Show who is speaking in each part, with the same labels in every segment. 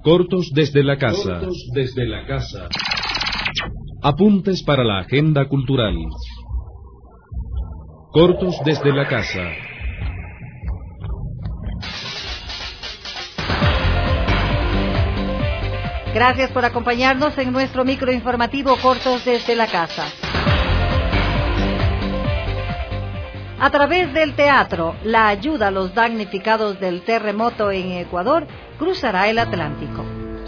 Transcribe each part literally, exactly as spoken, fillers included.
Speaker 1: Cortos desde la casa.
Speaker 2: Cortos desde la casa.
Speaker 1: Apuntes para la agenda cultural. Cortos desde la casa.
Speaker 3: Gracias por acompañarnos en nuestro microinformativo Cortos desde la casa. A través del teatro, la ayuda a los damnificados del terremoto en Ecuador cruzará el Atlántico.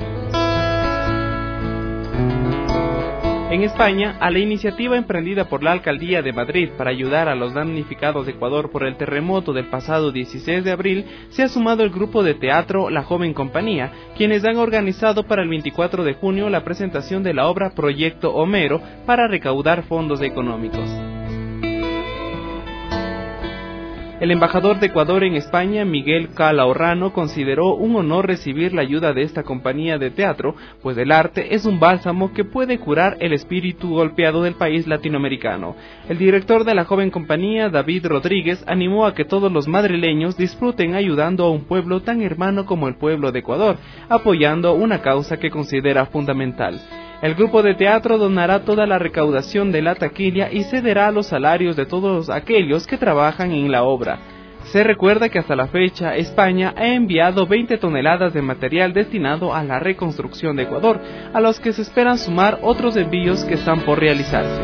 Speaker 4: En España, a la iniciativa emprendida por la Alcaldía de Madrid para ayudar a los damnificados de Ecuador por el terremoto del pasado dieciséis de abril, se ha sumado el grupo de teatro La Joven Compañía, quienes han organizado para el veinticuatro de junio la presentación de la obra Proyecto Homero para recaudar fondos económicos. El embajador de Ecuador en España, Miguel Calahorrano, consideró un honor recibir la ayuda de esta compañía de teatro, pues el arte es un bálsamo que puede curar el espíritu golpeado del país latinoamericano. El director de La Joven Compañía, David Rodríguez, animó a que todos los madrileños disfruten ayudando a un pueblo tan hermano como el pueblo de Ecuador, apoyando una causa que considera fundamental. El grupo de teatro donará toda la recaudación de la taquilla y cederá los salarios de todos aquellos que trabajan en la obra. Se recuerda que hasta la fecha España ha enviado veinte toneladas de material destinado a la reconstrucción de Ecuador, a los que se esperan sumar otros envíos que están por realizarse.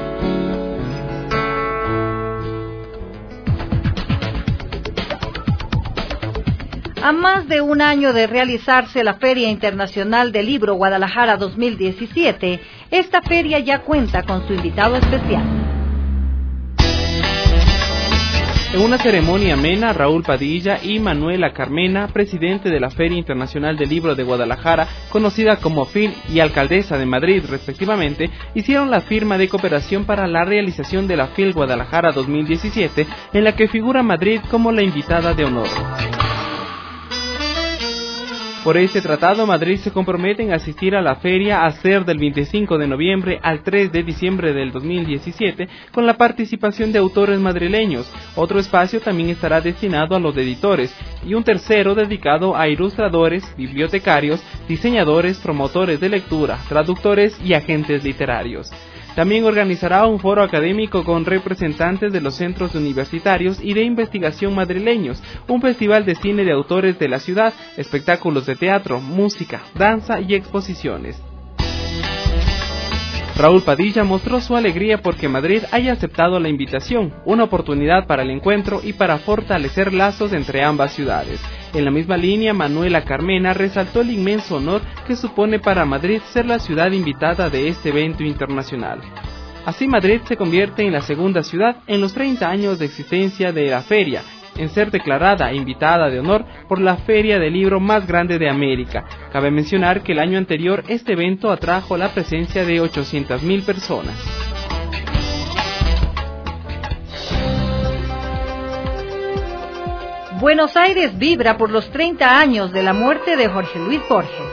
Speaker 3: A más de un año de realizarse la Feria Internacional del Libro Guadalajara dos mil diecisiete, esta feria ya cuenta con su invitado especial.
Speaker 4: En una ceremonia amena, Raúl Padilla y Manuela Carmena, presidente de la Feria Internacional del Libro de Guadalajara, conocida como F I L, y alcaldesa de Madrid, respectivamente, hicieron la firma de cooperación para la realización de la F I L Guadalajara dos mil diecisiete, en la que figura Madrid como la invitada de honor. Por este tratado, Madrid se compromete en asistir a la feria a ser del veinticinco de noviembre al tres de diciembre del dos mil diecisiete, con la participación de autores madrileños. Otro espacio también estará destinado a los editores, y un tercero dedicado a ilustradores, bibliotecarios, diseñadores, promotores de lectura, traductores y agentes literarios. También organizará un foro académico con representantes de los centros universitarios y de investigación madrileños, un festival de cine de autores de la ciudad, espectáculos de teatro, música, danza y exposiciones. Raúl Padilla mostró su alegría porque Madrid haya aceptado la invitación, una oportunidad para el encuentro y para fortalecer lazos entre ambas ciudades. En la misma línea, Manuela Carmena resaltó el inmenso honor que supone para Madrid ser la ciudad invitada de este evento internacional. Así, Madrid se convierte en la segunda ciudad en los treinta años de existencia de la feria, en ser declarada invitada de honor por la feria del libro más grande de América. Cabe mencionar que el año anterior este evento atrajo la presencia de ochocientas mil personas.
Speaker 3: Buenos Aires vibra por los treinta años de la muerte de Jorge Luis Borges.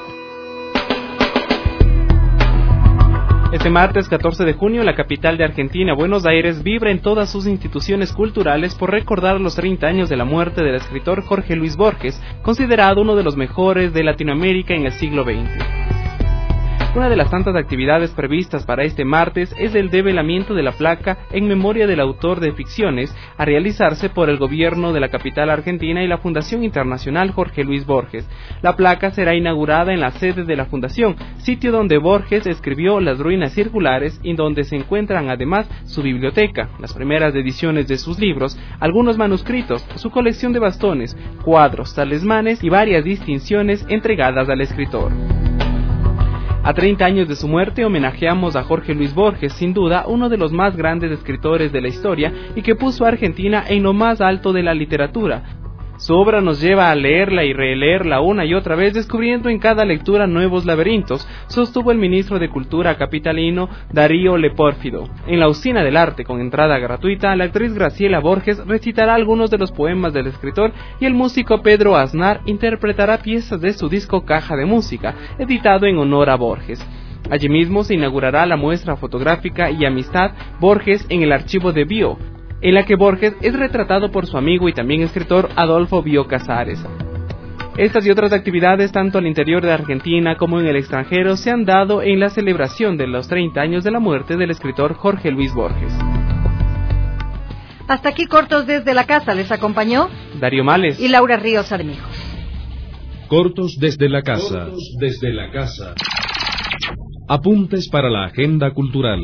Speaker 4: Este martes catorce de junio, la capital de Argentina, Buenos Aires, vibra en todas sus instituciones culturales por recordar los treinta años de la muerte del escritor Jorge Luis Borges, considerado uno de los mejores de Latinoamérica en el siglo veinte. Una de las tantas actividades previstas para este martes es el develamiento de la placa en memoria del autor de ficciones, a realizarse por el gobierno de la capital argentina y la Fundación Internacional Jorge Luis Borges. La placa será inaugurada en la sede de la Fundación, sitio donde Borges escribió Las ruinas circulares y donde se encuentran además su biblioteca, las primeras ediciones de sus libros, algunos manuscritos, su colección de bastones, cuadros, talismanes y varias distinciones entregadas al escritor. A treinta años de su muerte homenajeamos a Jorge Luis Borges, sin duda uno de los más grandes escritores de la historia y que puso a Argentina en lo más alto de la literatura. Su obra nos lleva a leerla y releerla una y otra vez, descubriendo en cada lectura nuevos laberintos, sostuvo el ministro de Cultura capitalino Darío Lepórfido. En la Usina del Arte, con entrada gratuita, la actriz Graciela Borges recitará algunos de los poemas del escritor y el músico Pedro Aznar interpretará piezas de su disco Caja de Música, editado en honor a Borges. Allí mismo se inaugurará la muestra fotográfica y amistad Borges en el archivo de Bio, en la que Borges es retratado por su amigo y también escritor Adolfo Bioy Casares. Estas y otras actividades, tanto al interior de Argentina como en el extranjero, se han dado en la celebración de los treinta años de la muerte del escritor Jorge Luis Borges.
Speaker 3: Hasta aquí Cortos desde la Casa. Les acompañó
Speaker 4: Darío Males
Speaker 3: y Laura Ríos Armijos.
Speaker 1: Cortos desde la casa.
Speaker 2: Cortos desde la casa.
Speaker 1: Apuntes para la agenda cultural.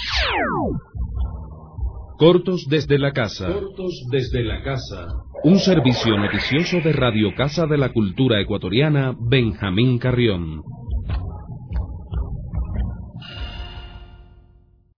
Speaker 1: Cortos desde la casa.
Speaker 2: Cortos desde la casa.
Speaker 1: Un servicio noticioso de Radio Casa de la Cultura Ecuatoriana, Benjamín Carrión.